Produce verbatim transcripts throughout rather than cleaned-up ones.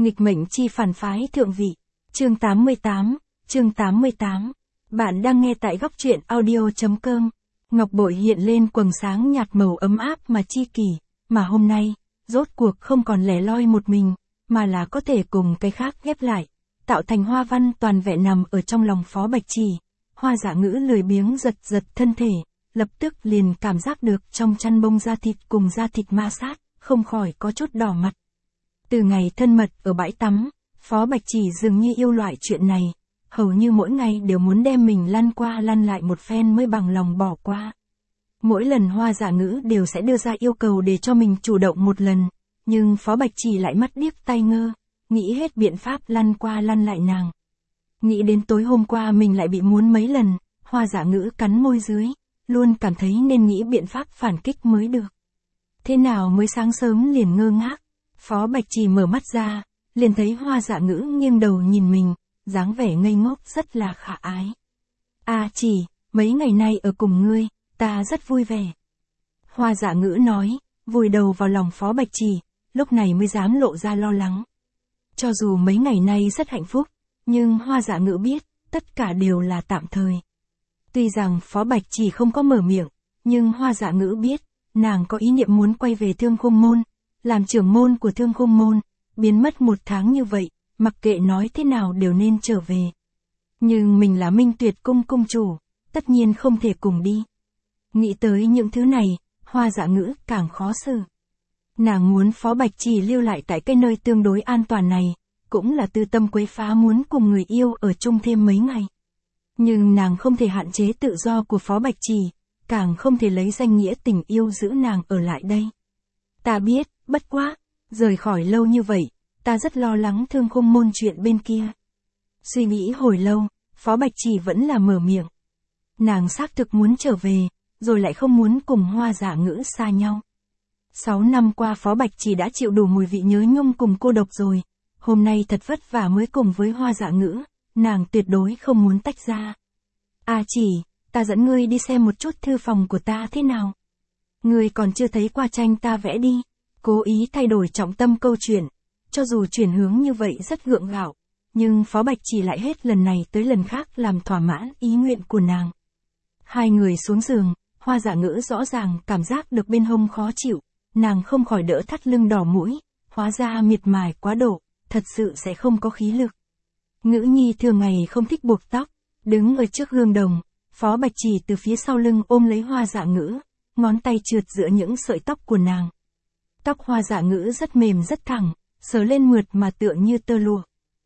Nghịch mệnh chi phản phái thượng vị. Chương tám mươi tám, chương tám mươi tám. Bạn đang nghe tại góc truyện audio.com. Ngọc bội hiện lên quầng sáng nhạt màu ấm áp mà chi kỷ, mà hôm nay, rốt cuộc không còn lẻ loi một mình, mà là có thể cùng cái khác ghép lại, tạo thành hoa văn toàn vẹn nằm ở trong lòng Phó Bạch Chỉ. Hoa Dạ Ngữ lười biếng giật giật thân thể, lập tức liền cảm giác được trong chăn bông da thịt cùng da thịt ma sát, không khỏi có chút đỏ mặt. Từ ngày thân mật ở bãi tắm, Phó Bạch Chỉ dường như yêu loại chuyện này, hầu như mỗi ngày đều muốn đem mình lăn qua lăn lại một phen mới bằng lòng bỏ qua. Mỗi lần Hoa Dạ Ngữ đều sẽ đưa ra yêu cầu để cho mình chủ động một lần, nhưng Phó Bạch Chỉ lại mắt điếc tai ngơ, nghĩ hết biện pháp lăn qua lăn lại nàng. Nghĩ đến tối hôm qua mình lại bị muốn mấy lần, Hoa Dạ Ngữ cắn môi dưới, luôn cảm thấy nên nghĩ biện pháp phản kích mới được. Thế nào mới sáng sớm liền ngơ ngác, Phó Bạch Chỉ mở mắt ra, liền thấy Hoa Dạ Ngữ nghiêng đầu nhìn mình, dáng vẻ ngây ngốc rất là khả ái. "A Chỉ, mấy ngày nay ở cùng ngươi, ta rất vui vẻ." Hoa Dạ Ngữ nói, vùi đầu vào lòng Phó Bạch Chỉ, lúc này mới dám lộ ra lo lắng. Cho dù mấy ngày nay rất hạnh phúc, nhưng Hoa Dạ Ngữ biết, tất cả đều là tạm thời. Tuy rằng Phó Bạch Chỉ không có mở miệng, nhưng Hoa Dạ Ngữ biết, nàng có ý niệm muốn quay về Thương Khung Môn, làm trưởng môn của Thương Khung Môn, biến mất một tháng như vậy, mặc kệ nói thế nào đều nên trở về. Nhưng mình là Minh Tuyệt Cung cung chủ, tất nhiên không thể cùng đi. Nghĩ tới những thứ này, Hoa Dạ Ngữ càng khó xử. Nàng muốn Phó Bạch Chỉ lưu lại tại cái nơi tương đối an toàn này, cũng là tư tâm quấy phá muốn cùng người yêu ở chung thêm mấy ngày. Nhưng nàng không thể hạn chế tự do của Phó Bạch Chỉ, càng không thể lấy danh nghĩa tình yêu giữ nàng ở lại đây. Ta biết, bất quá, rời khỏi lâu như vậy, ta rất lo lắng Thương Khung Môn chuyện bên kia. Suy nghĩ hồi lâu, Phó Bạch Chỉ vẫn là mở miệng. Nàng xác thực muốn trở về, rồi lại không muốn cùng Hoa Dạ Ngữ xa nhau. Sáu năm qua Phó Bạch Chỉ đã chịu đủ mùi vị nhớ nhung cùng cô độc rồi, hôm nay thật vất vả mới cùng với Hoa Dạ Ngữ, nàng tuyệt đối không muốn tách ra. "A Chỉ, ta dẫn ngươi đi xem một chút thư phòng của ta thế nào. Ngươi còn chưa thấy qua tranh ta vẽ đi." Cố ý thay đổi trọng tâm câu chuyện, cho dù chuyển hướng như vậy rất gượng gạo, nhưng Phó Bạch Chỉ lại hết lần này tới lần khác làm thỏa mãn ý nguyện của nàng. Hai người xuống giường, Hoa Dạ Ngữ rõ ràng cảm giác được bên hông khó chịu, nàng không khỏi đỡ thắt lưng đỏ mũi, hóa ra miệt mài quá độ, thật sự sẽ không có khí lực. Ngữ nhi thường ngày không thích buộc tóc, đứng ở trước gương đồng, Phó Bạch Chỉ từ phía sau lưng ôm lấy Hoa Dạ Ngữ, ngón tay trượt giữa những sợi tóc của nàng. Tóc Hoa Dạ Ngữ rất mềm rất thẳng, sờ lên mượt mà tựa như tơ lụa.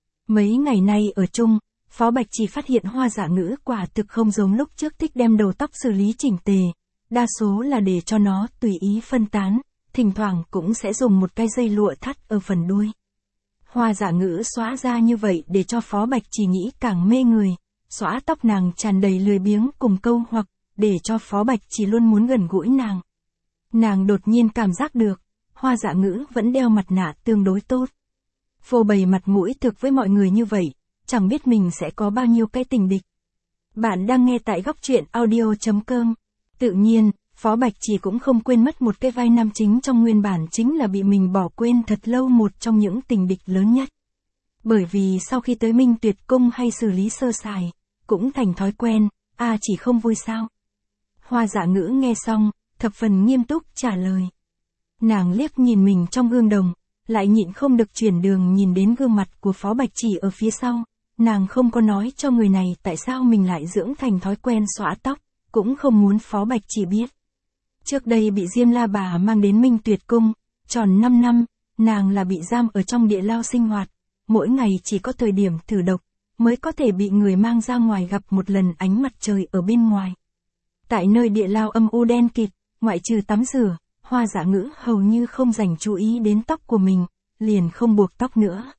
Mấy ngày nay ở chung, Phó Bạch Chỉ phát hiện Hoa Dạ Ngữ quả thực không giống lúc trước thích đem đầu tóc xử lý chỉnh tề, đa số là để cho nó tùy ý phân tán, thỉnh thoảng cũng sẽ dùng một cái dây lụa thắt ở phần đuôi. Hoa Dạ Ngữ xóa ra như vậy để cho Phó Bạch Chỉ nghĩ càng mê người, xóa tóc nàng tràn đầy lười biếng cùng câu hoặc, để cho Phó Bạch Chỉ luôn muốn gần gũi nàng. Nàng đột nhiên cảm giác được, Hoa Dạ Ngữ vẫn đeo mặt nạ tương đối tốt. Phô bày mặt mũi thực với mọi người như vậy, chẳng biết mình sẽ có bao nhiêu cái tình địch. Bạn đang nghe tại góc truyện audio.com. Tự nhiên, Phó Bạch Chỉ cũng không quên mất một cái vai nam chính trong nguyên bản chính là bị mình bỏ quên thật lâu một trong những tình địch lớn nhất. Bởi vì sau khi tới Minh Tuyệt Cung hay xử lý sơ sài, cũng thành thói quen, "A Chỉ không vui sao?" Hoa Dạ Ngữ nghe xong, thập phần nghiêm túc trả lời. Nàng liếc nhìn mình trong gương đồng, lại nhịn không được chuyển đường nhìn đến gương mặt của Phó Bạch Chỉ ở phía sau, nàng không có nói cho người này tại sao mình lại dưỡng thành thói quen xõa tóc, cũng không muốn Phó Bạch Chỉ biết. Trước đây bị Diêm La Bà mang đến Minh Tuyệt Cung, tròn năm năm, nàng là bị giam ở trong địa lao sinh hoạt, mỗi ngày chỉ có thời điểm thử độc, mới có thể bị người mang ra ngoài gặp một lần ánh mặt trời ở bên ngoài. Tại nơi địa lao âm u đen kịt, ngoại trừ tắm rửa, Hoa Dạ Ngữ hầu như không dành chú ý đến tóc của mình, liền không buộc tóc nữa.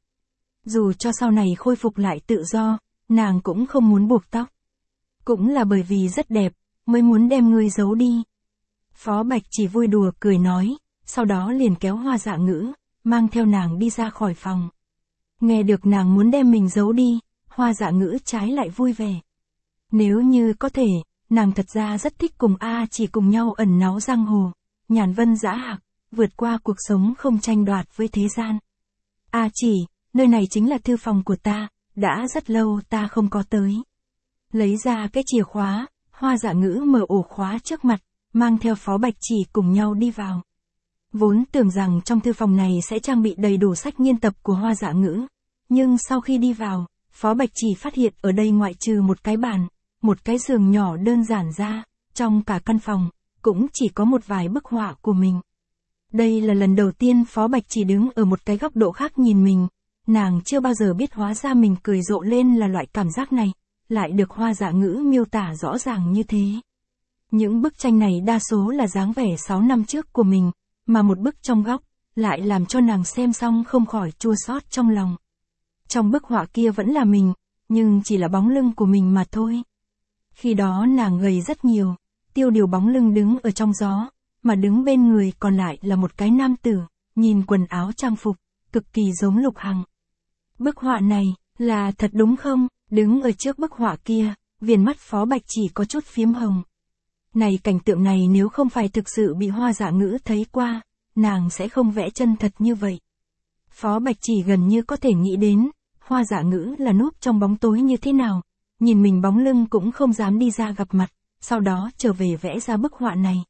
Dù cho sau này khôi phục lại tự do, nàng cũng không muốn buộc tóc. Cũng là bởi vì rất đẹp, mới muốn đem ngươi giấu đi. Phó Bạch Chỉ vui đùa cười nói, sau đó liền kéo Hoa Dạ Ngữ, mang theo nàng đi ra khỏi phòng. Nghe được nàng muốn đem mình giấu đi, Hoa Dạ Ngữ trái lại vui vẻ. Nếu như có thể, nàng thật ra rất thích cùng A Chỉ cùng nhau ẩn náu giang hồ, nhàn vân dã hạc, vượt qua cuộc sống không tranh đoạt với thế gian. A Chỉ, nơi này chính là thư phòng của ta, đã rất lâu ta không có tới. Lấy ra cái chìa khóa, Hoa Dạ Ngữ mở ổ khóa trước mặt, mang theo Phó Bạch Chỉ cùng nhau đi vào. Vốn tưởng rằng trong thư phòng này sẽ trang bị đầy đủ sách nghiên tập của Hoa Dạ Ngữ, nhưng sau khi đi vào, Phó Bạch Chỉ phát hiện ở đây ngoại trừ một cái bàn, một cái giường nhỏ đơn giản ra, trong cả căn phòng, cũng chỉ có một vài bức họa của mình. Đây là lần đầu tiên Phó Bạch Chỉ đứng ở một cái góc độ khác nhìn mình, nàng chưa bao giờ biết hóa ra mình cười rộ lên là loại cảm giác này, lại được Hoa Dạ Ngữ miêu tả rõ ràng như thế. Những bức tranh này đa số là dáng vẻ sáu năm trước của mình, mà một bức trong góc, lại làm cho nàng xem xong không khỏi chua xót trong lòng. Trong bức họa kia vẫn là mình, nhưng chỉ là bóng lưng của mình mà thôi. Khi đó nàng gầy rất nhiều, tiêu điều bóng lưng đứng ở trong gió, mà đứng bên người còn lại là một cái nam tử, nhìn quần áo trang phục, cực kỳ giống Lục Hằng. Bức họa này, là thật đúng không? Đứng ở trước bức họa kia, viền mắt Phó Bạch Chỉ có chút phiếm hồng. Này cảnh tượng này nếu không phải thực sự bị Hoa Dạ Ngữ thấy qua, nàng sẽ không vẽ chân thật như vậy. Phó Bạch Chỉ gần như có thể nghĩ đến, Hoa Dạ Ngữ là núp trong bóng tối như thế nào, nhìn mình bóng lưng cũng không dám đi ra gặp mặt, sau đó trở về vẽ ra bức họa này.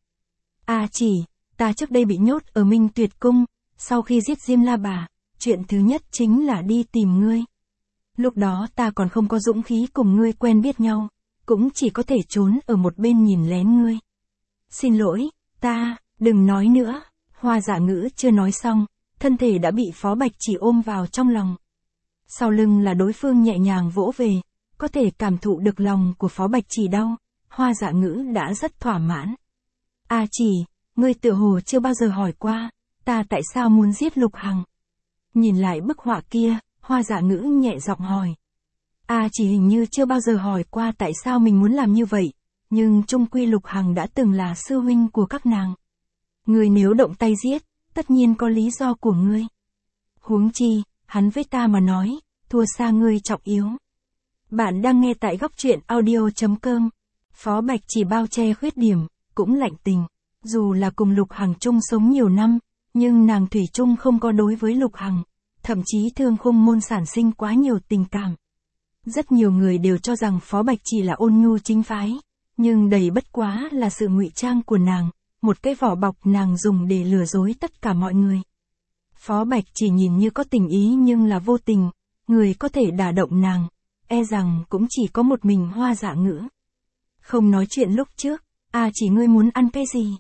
À Chỉ, ta trước đây bị nhốt ở Minh Tuyệt Cung, sau khi giết Diêm La Bà, chuyện thứ nhất chính là đi tìm ngươi. Lúc đó ta còn không có dũng khí cùng ngươi quen biết nhau, cũng chỉ có thể trốn ở một bên nhìn lén ngươi. Xin lỗi, ta, đừng nói nữa. Hoa Dạ Ngữ chưa nói xong, thân thể đã bị Phó Bạch Chỉ ôm vào trong lòng. Sau lưng là đối phương nhẹ nhàng vỗ về, có thể cảm thụ được lòng của Phó Bạch Chỉ đau, Hoa Dạ Ngữ đã rất thỏa mãn. À Chỉ, ngươi tựa hồ chưa bao giờ hỏi qua, ta tại sao muốn giết Lục Hằng. Nhìn lại bức họa kia, Hoa Dạ Ngữ nhẹ giọng hỏi. À Chỉ hình như chưa bao giờ hỏi qua tại sao mình muốn làm như vậy, nhưng chung quy Lục Hằng đã từng là sư huynh của các nàng. Ngươi nếu động tay giết, tất nhiên có lý do của ngươi. Huống chi, hắn với ta mà nói, thua xa ngươi trọng yếu. Bạn đang nghe tại góc truyện audio chấm com. Phó Bạch Chỉ bao che khuyết điểm, cũng lạnh tình. Dù là cùng Lục Hằng chung sống nhiều năm, nhưng nàng thủy chung không có đối với Lục Hằng, thậm chí Thương Khung Môn sản sinh quá nhiều tình cảm. Rất nhiều người đều cho rằng Phó Bạch Chỉ là ôn nhu chính phái, nhưng đầy bất quá là sự ngụy trang của nàng, một cái vỏ bọc nàng dùng để lừa dối tất cả mọi người. Phó Bạch Chỉ nhìn như có tình ý nhưng là vô tình, người có thể đả động nàng, e rằng cũng chỉ có một mình Hoa Dạ Ngữ. Không nói chuyện lúc trước, à Chỉ ngươi muốn ăn cái gì?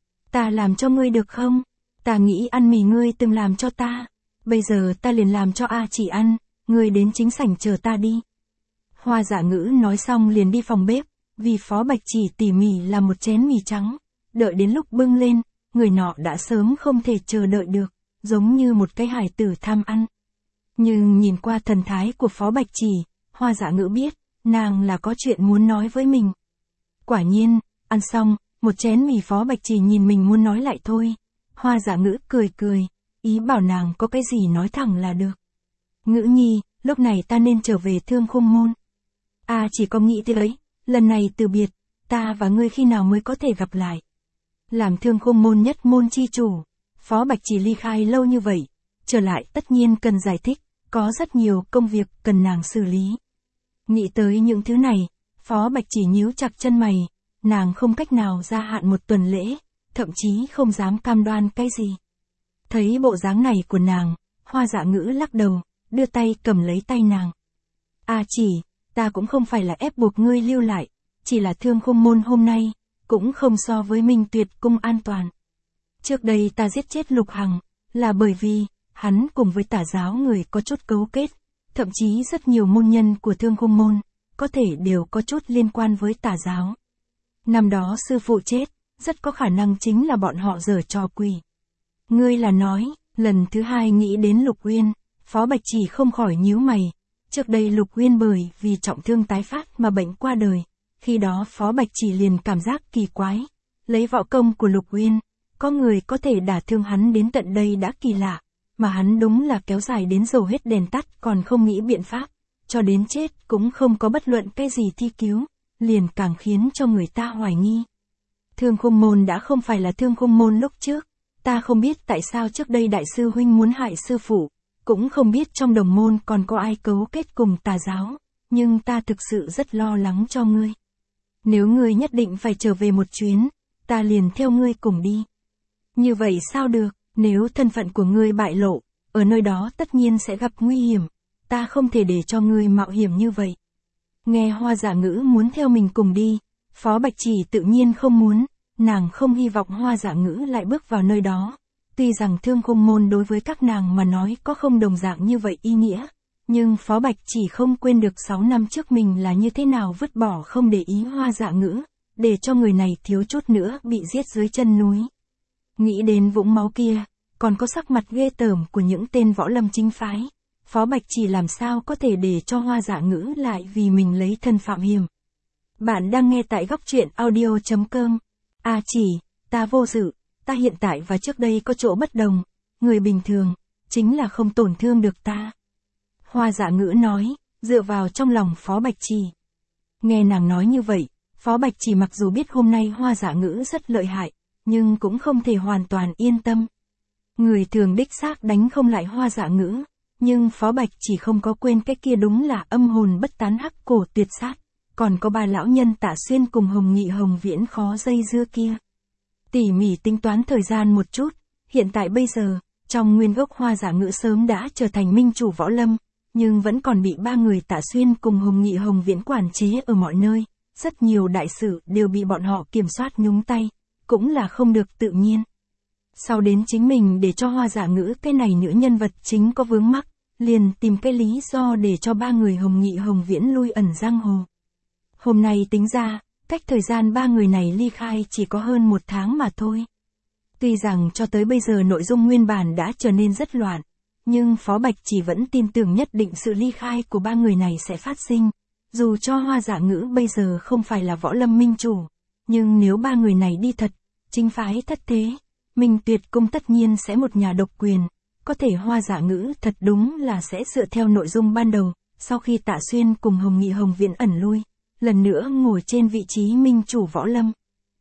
Ta làm cho ngươi được không? Ta nghĩ ăn mì ngươi từng làm cho ta, bây giờ ta liền làm cho A Chỉ ăn, ngươi đến chính sảnh chờ ta đi. Hoa Dạ Ngữ nói xong liền đi phòng bếp, vì Phó Bạch Chỉ tỉ mỉ làm một chén mì trắng, đợi đến lúc bưng lên, người nọ đã sớm không thể chờ đợi được, giống như một cái hài tử tham ăn. Nhưng nhìn qua thần thái của Phó Bạch Chỉ, Hoa Dạ Ngữ biết, nàng là có chuyện muốn nói với mình. Quả nhiên, ăn xong, một chén mì Phó Bạch Chỉ nhìn mình muốn nói lại thôi. Hoa Dạ Ngữ cười cười, ý bảo nàng có cái gì nói thẳng là được. Ngữ nhi, lúc này ta nên trở về Thương Khung Môn. À Chỉ có nghĩ thế đấy, lần này từ biệt, ta và ngươi khi nào mới có thể gặp lại. Làm Thương Khung Môn nhất môn chi chủ, Phó Bạch Chỉ ly khai lâu như vậy, trở lại tất nhiên cần giải thích, có rất nhiều công việc cần nàng xử lý. Nghĩ tới những thứ này, Phó Bạch Chỉ nhíu chặt chân mày, nàng không cách nào gia hạn một tuần lễ, thậm chí không dám cam đoan cái gì. Thấy bộ dáng này của nàng, Hoa Dạ Ngữ lắc đầu, đưa tay cầm lấy tay nàng. À Chỉ, ta cũng không phải là ép buộc ngươi lưu lại, chỉ là Thương Khung Môn hôm nay, cũng không so với Minh Tuyệt Cung an toàn. Trước đây ta giết chết Lục Hằng, là bởi vì, hắn cùng với Tả giáo người có chút cấu kết, thậm chí rất nhiều môn nhân của Thương Khung Môn, có thể đều có chút liên quan với Tả giáo. Năm đó sư phụ chết, rất có khả năng chính là bọn họ giở trò quỷ. Ngươi là nói, lần thứ hai nghĩ đến Lục Uyên, Phó Bạch Chỉ không khỏi nhíu mày. Trước đây Lục Uyên bởi vì trọng thương tái phát mà bệnh qua đời, khi đó Phó Bạch Chỉ liền cảm giác kỳ quái, lấy võ công của Lục Uyên, có người có thể đả thương hắn đến tận đây đã kỳ lạ, mà hắn đúng là kéo dài đến dầu hết đèn tắt còn không nghĩ biện pháp, cho đến chết cũng không có bất luận cái gì thi cứu, liền càng khiến cho người ta hoài nghi. Thương Khung Môn đã không phải là Thương Khung Môn lúc trước, ta không biết tại sao trước đây đại sư huynh muốn hại sư phụ, cũng không biết trong đồng môn còn có ai cấu kết cùng tà giáo, nhưng ta thực sự rất lo lắng cho ngươi. Nếu ngươi nhất định phải trở về một chuyến, ta liền theo ngươi cùng đi. Như vậy sao được, nếu thân phận của ngươi bại lộ, ở nơi đó tất nhiên sẽ gặp nguy hiểm, ta không thể để cho ngươi mạo hiểm như vậy. Nghe Hoa Dạ Ngữ muốn theo mình cùng đi, Phó Bạch Chỉ tự nhiên không muốn, nàng không hy vọng Hoa Dạ Ngữ lại bước vào nơi đó. Tuy rằng Thương Khung Môn đối với các nàng mà nói có không đồng dạng như vậy ý nghĩa, nhưng Phó Bạch Chỉ không quên được sáu năm trước mình là như thế nào vứt bỏ không để ý Hoa Dạ Ngữ, để cho người này thiếu chút nữa bị giết dưới chân núi. Nghĩ đến vũng máu kia, còn có sắc mặt ghê tởm của những tên võ lâm chính phái, Phó Bạch Chỉ làm sao có thể để cho Hoa Dạ Ngữ lại vì mình lấy thân phạm hiểm. Bạn đang nghe tại góc truyện audio chấm com. À Chỉ, ta vô sự, ta hiện tại và trước đây có chỗ bất đồng, người bình thường, chính là không tổn thương được ta. Hoa Dạ Ngữ nói, dựa vào trong lòng Phó Bạch Chỉ. Nghe nàng nói như vậy, Phó Bạch Chỉ mặc dù biết hôm nay Hoa Dạ Ngữ rất lợi hại, nhưng cũng không thể hoàn toàn yên tâm. Người thường đích xác đánh không lại Hoa Dạ Ngữ, nhưng Phó Bạch Chỉ không có quên cái kia đúng là âm hồn bất tán hắc cổ tuyệt sát, còn có ba lão nhân Tạ Xuyên cùng Hồng Nghị Hồng Viễn khó dây dưa kia. Tỉ mỉ tính toán thời gian một chút, hiện tại bây giờ, trong nguyên gốc Hoa Dạ Ngữ sớm đã trở thành minh chủ võ lâm, nhưng vẫn còn bị ba người Tạ Xuyên cùng Hồng Nghị Hồng Viễn quản chế ở mọi nơi, rất nhiều đại sự đều bị bọn họ kiểm soát nhúng tay, cũng là không được tự nhiên. Sau đến chính mình để cho Hoa Dạ Ngữ cái này nữ nhân vật chính có vướng mắc, liền tìm cái lý do để cho ba người Hồng Nghị Hồng Viễn lui ẩn giang hồ. Hôm nay tính ra, cách thời gian ba người này ly khai chỉ có hơn một tháng mà thôi. Tuy rằng cho tới bây giờ nội dung nguyên bản đã trở nên rất loạn, nhưng Phó Bạch Chỉ vẫn tin tưởng nhất định sự ly khai của ba người này sẽ phát sinh. Dù cho Hoa Dạ Ngữ bây giờ không phải là võ lâm minh chủ, nhưng nếu ba người này đi thật, chính phái thất thế, Minh Tuyệt Cung tất nhiên sẽ một nhà độc quyền. Có thể Hoa Dạ Ngữ thật đúng là sẽ dựa theo nội dung ban đầu, sau khi Tạ Xuyên cùng Hồng Nghị Hồng Viễn ẩn lui, lần nữa ngồi trên vị trí minh chủ võ lâm.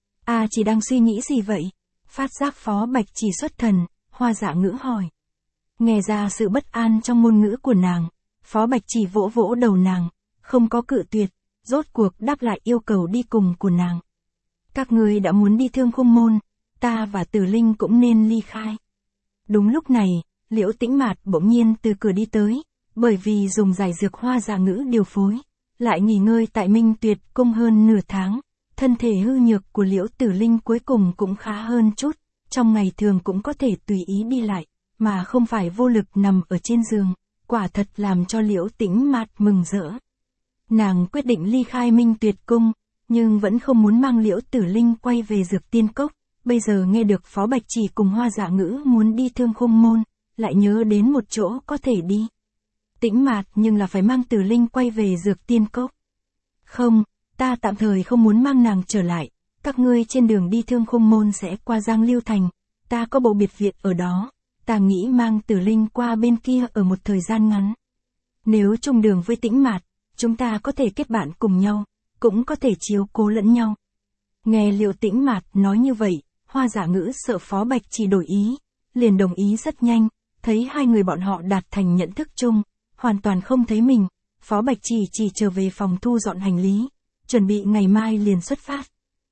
À Chỉ đang suy nghĩ gì vậy? Phát giác Phó Bạch Chỉ xuất thần, Hoa Dạ Ngữ hỏi. Nghe ra sự bất an trong ngôn ngữ của nàng, Phó Bạch Chỉ vỗ vỗ đầu nàng, không có cự tuyệt, rốt cuộc đáp lại yêu cầu đi cùng của nàng. Các ngươi đã muốn đi Thương Khung Môn, ta và Tử Linh cũng nên ly khai. Đúng lúc này, Liễu Tĩnh Mạt bỗng nhiên từ cửa đi tới, bởi vì dùng giải dược Hoa Dạ Ngữ điều phối, lại nghỉ ngơi tại Minh Tuyệt Cung hơn nửa tháng, thân thể hư nhược của Liễu Tử Linh cuối cùng cũng khá hơn chút, trong ngày thường cũng có thể tùy ý đi lại, mà không phải vô lực nằm ở trên giường, quả thật làm cho Liễu Tĩnh Mạt mừng rỡ. Nàng quyết định ly khai Minh Tuyệt Cung, nhưng vẫn không muốn mang Liễu Tử Linh quay về Dược Tiên Cốc, bây giờ nghe được Phó Bạch Chỉ cùng Hoa Dạ Ngữ muốn đi Thương Khung Môn, lại nhớ đến một chỗ có thể đi. Tĩnh Mạt nhưng là phải mang Tử Linh quay về Dược Tiên Cốc. Không, ta tạm thời không muốn mang nàng trở lại, các ngươi trên đường đi Thương Khung Môn sẽ qua Giang Lưu Thành, ta có bộ biệt viện ở đó, ta nghĩ mang Tử Linh qua bên kia ở một thời gian ngắn. Nếu chung đường với Tĩnh Mạt, chúng ta có thể kết bạn cùng nhau, cũng có thể chiếu cố lẫn nhau. Nghe Liễu Tĩnh Mạt nói như vậy, Hoa Dạ Ngữ sợ Phó Bạch Chỉ đổi ý, liền đồng ý rất nhanh, thấy hai người bọn họ đạt thành nhận thức chung, hoàn toàn không thấy mình, Phó Bạch Chỉ chỉ trở về phòng thu dọn hành lý, chuẩn bị ngày mai liền xuất phát.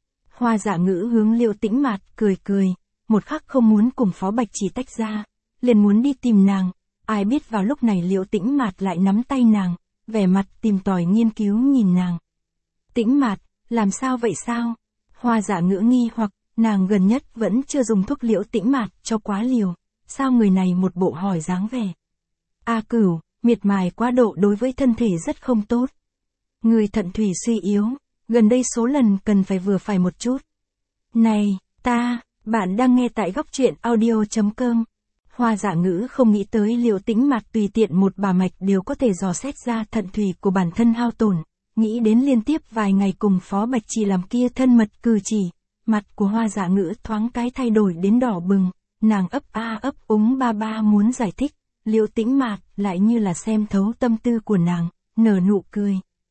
Hoa Dạ Ngữ hướng Liễu Tĩnh Mạt cười cười, một khắc không muốn cùng Phó Bạch Chỉ tách ra, liền muốn đi tìm nàng, ai biết vào lúc này Liễu Tĩnh Mạt lại nắm tay nàng, vẻ mặt tìm tòi nghiên cứu nhìn nàng. Tĩnh Mạt, làm sao vậy sao? Hoa Dạ Ngữ nghi hoặc, nàng gần nhất vẫn chưa dùng thuốc Liễu Tĩnh Mạt cho quá liều, sao người này một bộ hỏi dáng vẻ. A Cửu, miệt mài quá độ đối với thân thể rất không tốt. Người thận thủy suy yếu, gần đây số lần cần phải vừa phải một chút. Này, ta, bạn đang nghe tại góc truyện audio chấm com. Hoa Dạ Ngữ không nghĩ tới Liễu Tĩnh Mạt tùy tiện một bà mạch đều có thể dò xét ra thận thủy của bản thân hao tổn, nghĩ đến liên tiếp vài ngày cùng Phó Bạch Chỉ làm kia thân mật cử chỉ, mặt của Hoa Dạ Ngữ thoáng cái thay đổi đến đỏ bừng, nàng ấp a ấp úng ba ba muốn giải thích, Liễu Tĩnh Mạt lại như là xem thấu tâm tư của nàng, nở nụ cười.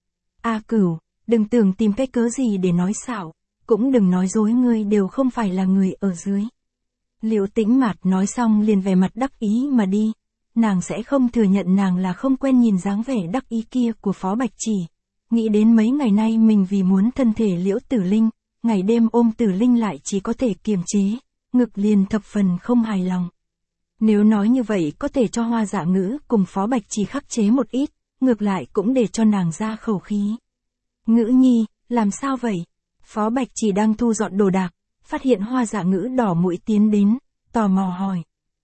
A Cửu, đừng tưởng tìm cái cớ gì để nói xạo, cũng đừng nói dối ngươi đều không phải là người ở dưới. Liễu Tĩnh Mạt nói xong liền vẻ mặt đắc ý mà đi, nàng sẽ không thừa nhận nàng là không quen nhìn dáng vẻ đắc ý kia của Phó Bạch Chỉ. Nghĩ đến mấy ngày nay mình vì muốn thân thể Liễu Tử Linh, ngày đêm ôm Tử Linh lại chỉ có thể kiềm chế, ngực liền thập phần không hài lòng. Nếu nói như vậy có thể cho Hoa Dạ Ngữ cùng Phó Bạch Chỉ khắc chế một ít, ngược lại cũng để cho nàng ra khẩu khí. Ngữ nhi, làm sao vậy? Phó Bạch Chỉ đang thu dọn đồ đạc, phát hiện Hoa Dạ Ngữ đỏ mũi tiến đến, tò mò hỏi.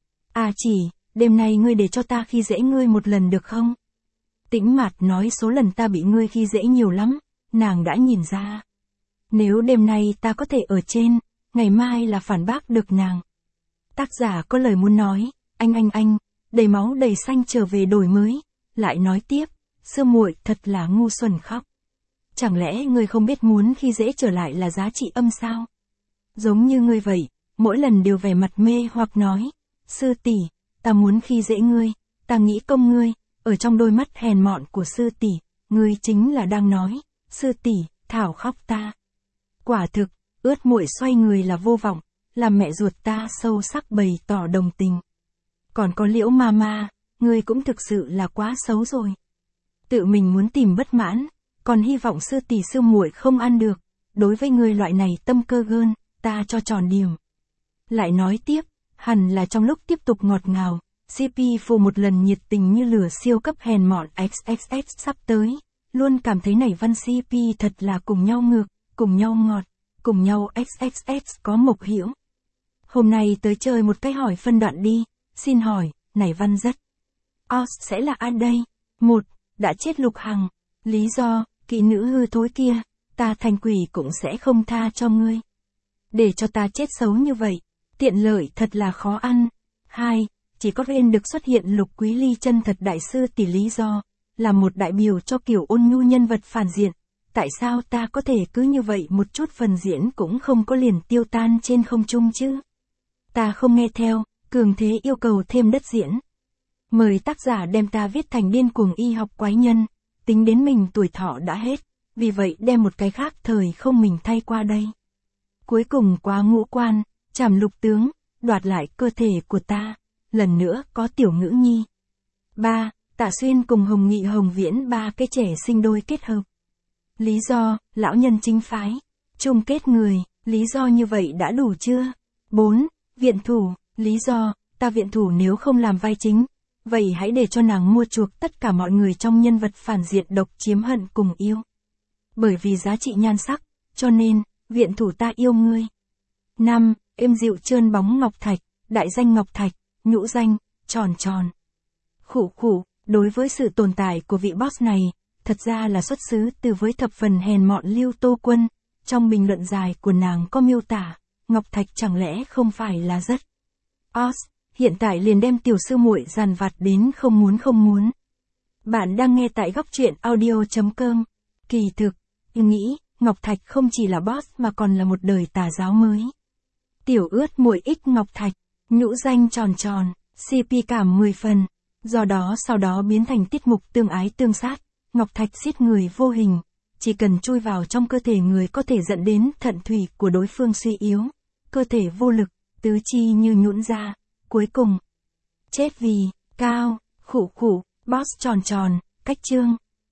À Chỉ, đêm nay ngươi để cho ta khi dễ ngươi một lần được không? Tĩnh Mạt nói số lần ta bị ngươi khi dễ nhiều lắm, nàng đã nhìn ra. Nếu đêm nay ta có thể ở trên, ngày mai là phản bác được nàng. Tác giả có lời muốn nói, anh anh anh, đầy máu đầy xanh trở về đổi mới, lại nói tiếp, sư muội thật là ngu xuẩn khóc. Chẳng lẽ ngươi không biết muốn khi dễ trở lại là giá trị âm sao? Giống như ngươi vậy, mỗi lần đều vẻ mặt mê hoặc nói, sư tỷ, ta muốn khi dễ ngươi, ta nghĩ công ngươi, ở trong đôi mắt hèn mọn của sư tỷ, ngươi chính là đang nói, sư tỷ, thảo khóc ta. Quả thực, ướt muội xoay người là vô vọng, làm mẹ ruột ta sâu sắc bày tỏ đồng tình. Còn có Liễu Mama, ngươi cũng thực sự là quá xấu rồi. Tự mình muốn tìm bất mãn, còn hy vọng sư tỷ sư muội không ăn được, đối với ngươi loại này tâm cơ gơn, ta cho tròn điểm. Lại nói tiếp, hẳn là trong lúc tiếp tục ngọt ngào, xê pê phù một lần nhiệt tình như lửa siêu cấp hèn mọn ích ích ích sắp tới, luôn cảm thấy nảy văn xê pê thật là cùng nhau ngược, cùng nhau ngọt, cùng nhau ích ích ích có mộc hiểu. Hôm nay tới chơi một cái hỏi phân đoạn đi, xin hỏi, nảy văn rất. Os sẽ là ai đây? Một, đã chết Lục Hằng. Lý do, kỹ nữ hư thối kia, ta thành quỷ cũng sẽ không tha cho ngươi. Để cho ta chết xấu như vậy, tiện lợi thật là khó ăn. Hai, chỉ có viên được xuất hiện Lục Quý Ly chân thật đại sư tỷ lý do, là một đại biểu cho kiểu ôn nhu nhân vật phản diện. Tại sao ta có thể cứ như vậy một chút phần diễn cũng không có liền tiêu tan trên không trung chứ? Ta không nghe theo, cường thế yêu cầu thêm đất diễn. Mời tác giả đem ta viết thành điên cuồng y học quái nhân, tính đến mình tuổi thọ đã hết, vì vậy đem một cái khác thời không mình thay qua đây. Cuối cùng quá ngũ quan, chảm Lục tướng, đoạt lại cơ thể của ta, lần nữa có Tiểu Ngữ Nhi. Ba, Tạ Xuyên cùng Hồng Nghị Hồng Viễn ba cái trẻ sinh đôi kết hợp. Lý do, lão nhân chính phái, chung kết người, lý do như vậy đã đủ chưa? Bốn, Viện thủ, lý do, ta viện thủ nếu không làm vai chính, vậy hãy để cho nàng mua chuộc tất cả mọi người trong nhân vật phản diện độc chiếm hận cùng yêu. Bởi vì giá trị nhan sắc, cho nên, viện thủ ta yêu ngươi. Năm, Êm dịu trơn bóng ngọc thạch, đại danh ngọc thạch, nhũ danh, tròn tròn. Khủ khủ, đối với sự tồn tại của vị boss này, thật ra là xuất xứ từ với thập phần hèn mọn Lưu Tô Quân, trong bình luận dài của nàng có miêu tả, ngọc thạch chẳng lẽ không phải là rất. Os, hiện tại liền đem tiểu sư muội dàn vặt đến không muốn không muốn. Bạn đang nghe tại góc truyện audio chấm com. Kỳ thực, nghĩ, Ngọc Thạch không chỉ là boss mà còn là một đời tà giáo mới. Tiểu ướt muội ích Ngọc Thạch, nhũ danh tròn tròn, xê pê cảm mười phần, do đó sau đó biến thành tiết mục tương ái tương sát, Ngọc Thạch giết người vô hình, chỉ cần chui vào trong cơ thể người có thể dẫn đến thận thủy của đối phương suy yếu, cơ thể vô lực, tứ chi như nhũn ra, cuối cùng chết vì cao, khủ khủ, boss tròn tròn, cách chương.